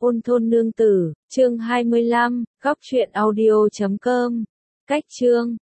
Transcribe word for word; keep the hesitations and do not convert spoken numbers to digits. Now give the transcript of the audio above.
Ôn thôn nương tử, chương hai mươi lăm, góc truyện audio chấm com. Cách chương